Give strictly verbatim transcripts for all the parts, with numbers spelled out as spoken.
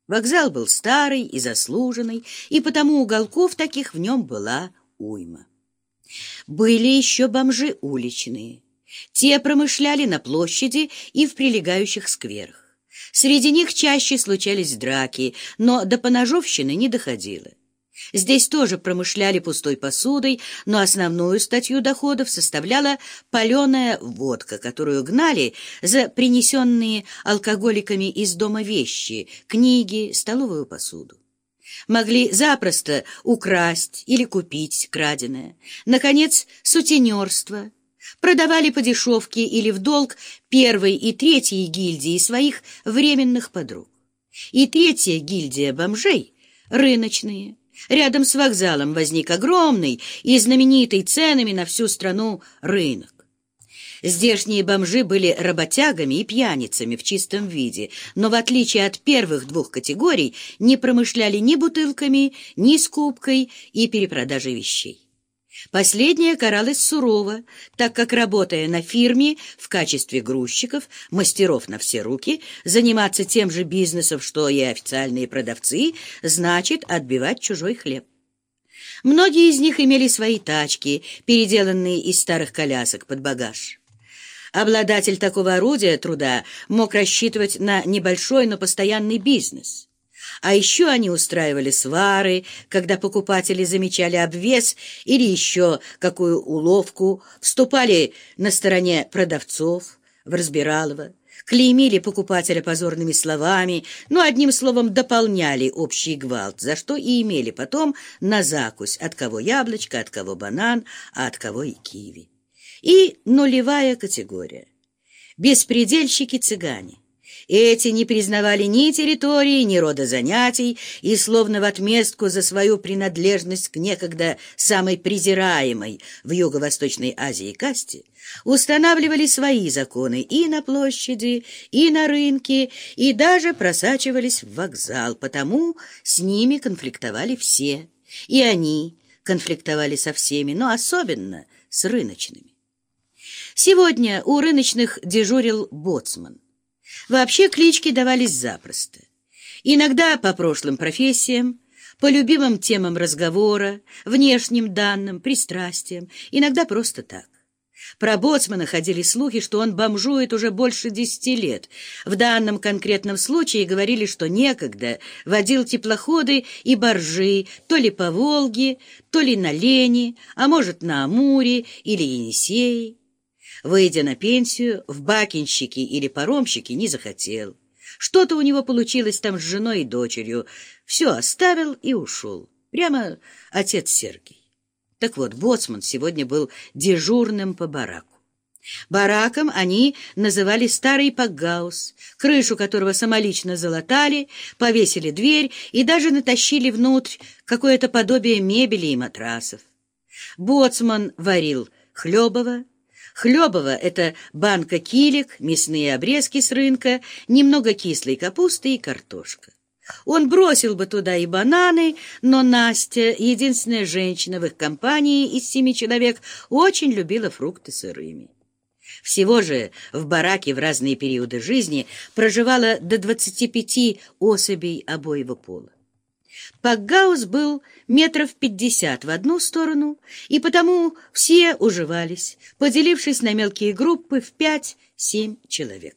Вокзал был старый и заслуженный, и потому уголков таких в нем была уйма. Были еще бомжи уличные. Те промышляли на площади и в прилегающих скверах. Среди них чаще случались драки, но до поножовщины не доходило. Здесь тоже промышляли пустой посудой, но основную статью доходов составляла паленая водка, которую гнали за принесенные алкоголиками из дома вещи, книги, столовую посуду. Могли запросто украсть или купить краденое. Наконец, сутенерство. Продавали по дешевке или в долг первой и третьей гильдии своих временных подруг. И третья гильдия бомжей — рыночные. Рядом с вокзалом возник огромный и знаменитый ценами на всю страну рынок. Здешние бомжи были работягами и пьяницами в чистом виде, но в отличие от первых двух категорий не промышляли ни бутылками, ни скупкой и перепродажей вещей. Последняя каралась сурово, так как, работая на фирме в качестве грузчиков, мастеров на все руки, заниматься тем же бизнесом, что и официальные продавцы, значит отбивать чужой хлеб. Многие из них имели свои тачки, переделанные из старых колясок под багаж. Обладатель такого орудия труда мог рассчитывать на небольшой, но постоянный бизнес. А еще они устраивали свары, когда покупатели замечали обвес или еще какую уловку, вступали на стороне продавцов в разбиралово, клеймили покупателя позорными словами, но, одним словом, дополняли общий гвалт, за что и имели потом на закусь от кого яблочко, от кого банан, а от кого и киви. И нулевая категория — беспредельщики-цыгане. Эти не признавали ни территории, ни рода занятий, и, словно в отместку за свою принадлежность к некогда самой презираемой в Юго-Восточной Азии касте, устанавливали свои законы и на площади, и на рынке, и даже просачивались в вокзал, потому с ними конфликтовали все, и они конфликтовали со всеми, но особенно с рыночными. Сегодня у рыночных дежурил боцман. Вообще клички давались запросто. Иногда по прошлым профессиям, по любимым темам разговора, внешним данным, пристрастиям, иногда просто так. Про боцмана ходили слухи, что он бомжует уже больше десяти лет. В данном конкретном случае говорили, что некогда водил теплоходы и баржи то ли по Волге, то ли на Лени, а может на Амуре или Енисее. Выйдя на пенсию, в бакинщики или паромщики не захотел. Что-то у него получилось там с женой и дочерью. Все оставил и ушел. Прямо отец Сергий. Так вот, боцман сегодня был дежурным по бараку. Бараком они называли старый пакгаус, крышу которого самолично залатали, повесили дверь и даже натащили внутрь какое-то подобие мебели и матрасов. Боцман варил хлебово. Хлебово — это банка килек, мясные обрезки с рынка, немного кислой капусты и картошка. Он бросил бы туда и бананы, но Настя, единственная женщина в их компании из семи человек, очень любила фрукты сырыми. Всего же в бараке в разные периоды жизни проживало до двадцати пяти особей обоего пола. Пакгаус был метров пятьдесят в одну сторону, и потому все уживались, поделившись на мелкие группы в пять-семь человек.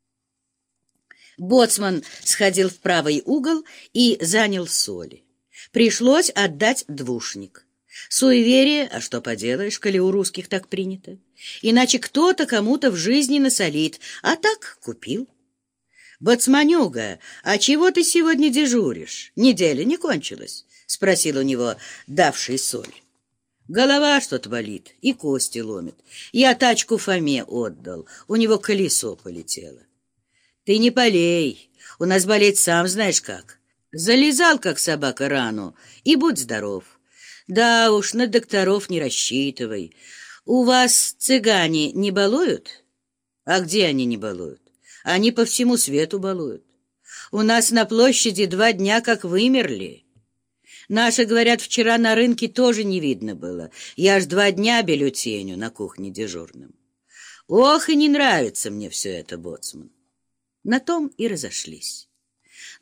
Боцман сходил в правый угол и занял соли. Пришлось отдать двушник. Суеверие, а что поделаешь, коли у русских так принято. Иначе кто-то кому-то в жизни насолит, а так купил. «Боцманюга, а чего ты сегодня дежуришь? Неделя не кончилась?» — спросил у него давший соль. «Голова что-то болит и кости ломит. Я тачку Фоме отдал, у него колесо полетело». «Ты не полей, у нас болеть сам знаешь как. Залезал, как собака, рану, и будь здоров. Да уж, на докторов не рассчитывай. У вас цыгане не балуют?» «А где они не балуют? Они по всему свету балуют. У нас на площади два дня как вымерли. Наши, говорят, вчера на рынке тоже не видно было. Я ж два дня бюллетеню на кухне дежурным. Ох, и не нравится мне все это, боцман». На том и разошлись.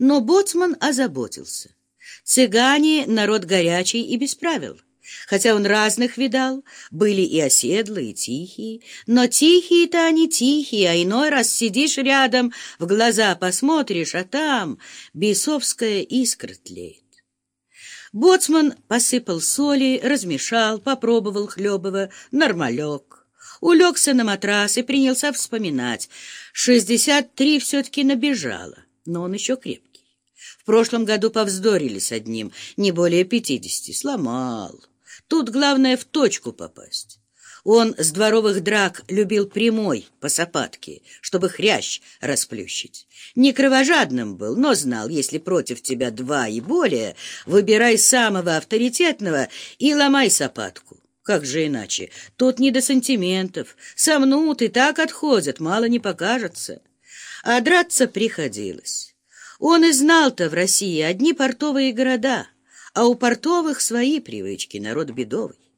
Но боцман озаботился. Цыгане — народ горячий и без правил. Хотя он разных видал, были и оседлые, и тихие, но тихие-то они тихие, а иной раз сидишь рядом, в глаза посмотришь, а там бесовская искра тлеет. Боцман посыпал соли, размешал, попробовал хлебово, нормалек. Улегся на матрас и принялся вспоминать. Шестьдесят три все-таки набежало, но он еще крепкий. В прошлом году повздорили с одним, не более пятидесяти, сломал. Тут главное в точку попасть. Он с дворовых драк любил прямой по сапатке, чтобы хрящ расплющить. Не кровожадным был, но знал, если против тебя два и более, выбирай самого авторитетного и ломай сапатку. Как же иначе? Тут не до сантиментов. Сомнут и так отходят, мало не покажется. А драться приходилось. Он и знал-то в России одни портовые города, а у портовых свои привычки, народ бедовый.